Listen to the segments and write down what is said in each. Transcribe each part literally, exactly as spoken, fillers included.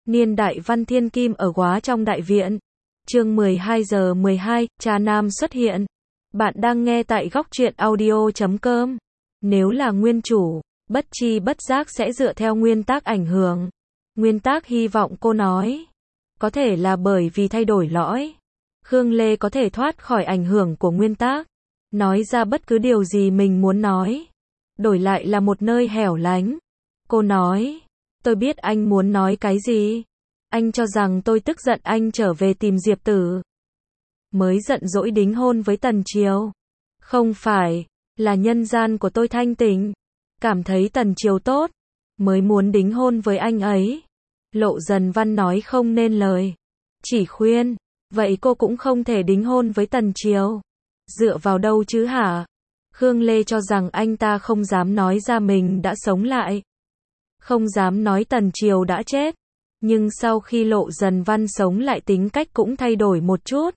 Niên đại Văn Thiên Kim ở Góa trong đại viện. Chương mười hai giờ mười hai, cha nam xuất hiện. Bạn đang nghe tại góc truyện audio chấm com. Nếu là nguyên chủ, bất chi bất giác sẽ dựa theo nguyên tắc ảnh hưởng. Nguyên tắc hy vọng cô nói. Có thể là bởi vì thay đổi lõi. Khương Lê có thể thoát khỏi ảnh hưởng của nguyên tắc. Nói ra bất cứ điều gì mình muốn nói. Đổi lại là một nơi hẻo lánh. Cô nói. Tôi biết anh muốn nói cái gì. Anh cho rằng tôi tức giận anh trở về tìm Diệp Tử. Mới giận dỗi đính hôn với Tần Triều. Không phải, là nhân gian của tôi thanh tỉnh. Cảm thấy Tần Triều tốt. Mới muốn đính hôn với anh ấy. Lộ Dần Văn nói không nên lời. Chỉ khuyên, vậy cô cũng không thể đính hôn với Tần Triều. Dựa vào đâu chứ hả? Khương Lê cho rằng anh ta không dám nói ra mình đã sống lại. Không dám nói Tần Triều đã chết. Nhưng sau khi Lộ Dần Văn sống lại tính cách cũng thay đổi một chút.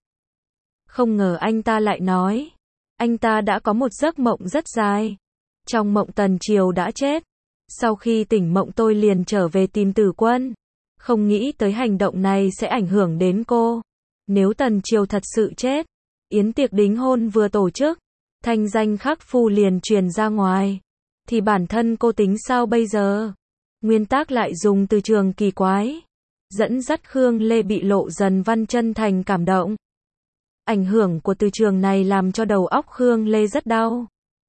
Không ngờ anh ta lại nói. Anh ta đã có một giấc mộng rất dài. Trong mộng Tần Triều đã chết. Sau khi tỉnh mộng tôi liền trở về tìm Tử Quân. Không nghĩ tới hành động này sẽ ảnh hưởng đến cô. Nếu Tần Triều thật sự chết, yến tiệc đính hôn vừa tổ chức, thanh danh Khắc Phu liền truyền ra ngoài. Thì bản thân cô tính sao bây giờ? Nguyên tắc lại dùng từ trường kỳ quái. Dẫn dắt Khương Lê bị Lộ Dần Văn chân thành cảm động. Ảnh hưởng của từ trường này làm cho đầu óc Khương Lê rất đau.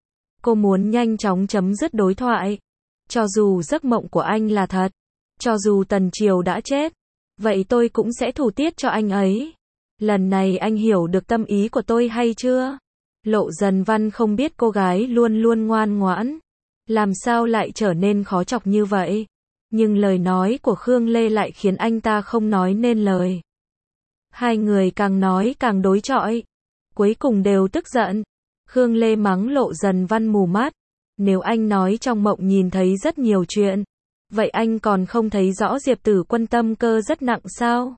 Cô muốn nhanh chóng chấm dứt đối thoại. Cho dù giấc mộng của anh là thật, cho dù Tần Triều đã chết, vậy tôi cũng sẽ thủ tiết cho anh ấy. Lần này anh hiểu được tâm ý của tôi hay chưa? Lộ Dần Văn không biết cô gái luôn luôn ngoan ngoãn. Làm sao lại trở nên khó chọc như vậy? Nhưng lời nói của Khương Lê lại khiến anh ta không nói nên lời. Hai người càng nói càng đối chọi. Cuối cùng đều tức giận. Khương Lê mắng Lộ Dần Văn mù mắt. Nếu anh nói trong mộng nhìn thấy rất nhiều chuyện, vậy anh còn không thấy rõ Diệp Tử Quân tâm cơ rất nặng sao?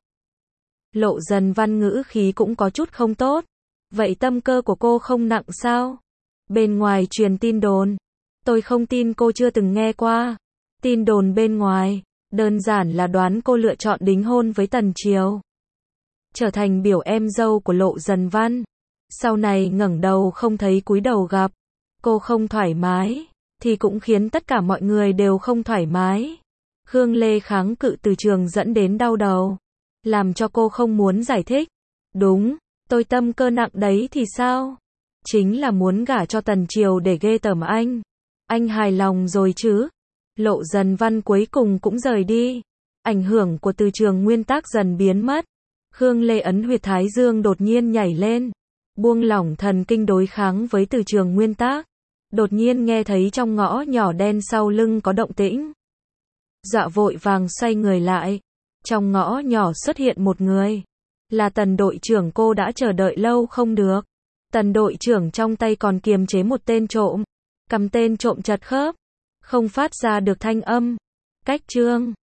Lộ Dần Văn ngữ khí cũng có chút không tốt. Vậy tâm cơ của cô không nặng sao? Bên ngoài truyền tin đồn. Tôi không tin cô chưa từng nghe qua. Tin đồn bên ngoài, đơn giản là đoán cô lựa chọn đính hôn với Tần Triều. Trở thành biểu em dâu của Lộ Dần Văn. Sau này ngẩng đầu không thấy cúi đầu gặp. Cô không thoải mái, thì cũng khiến tất cả mọi người đều không thoải mái. Khương Lê kháng cự từ trường dẫn đến đau đầu. Làm cho cô không muốn giải thích. Đúng, tôi tâm cơ nặng đấy thì sao? Chính là muốn gả cho Tần Triều để ghê tởm anh. Anh hài lòng rồi chứ? Lộ Dần Văn cuối cùng cũng rời đi. Ảnh hưởng của từ trường nguyên tắc dần biến mất. Khương Lê ấn huyệt thái dương đột nhiên nhảy lên. Buông lỏng thần kinh đối kháng với từ trường nguyên tắc. Đột nhiên nghe thấy trong ngõ nhỏ đen sau lưng có động tĩnh. Dọa vội vàng xoay người lại. Trong ngõ nhỏ xuất hiện một người. Là Tần đội trưởng, cô đã chờ đợi lâu không được. Tần đội trưởng trong tay còn kiềm chế một tên trộm. Cầm tên trộm chật khớp. Không phát ra được thanh âm. Cách chương.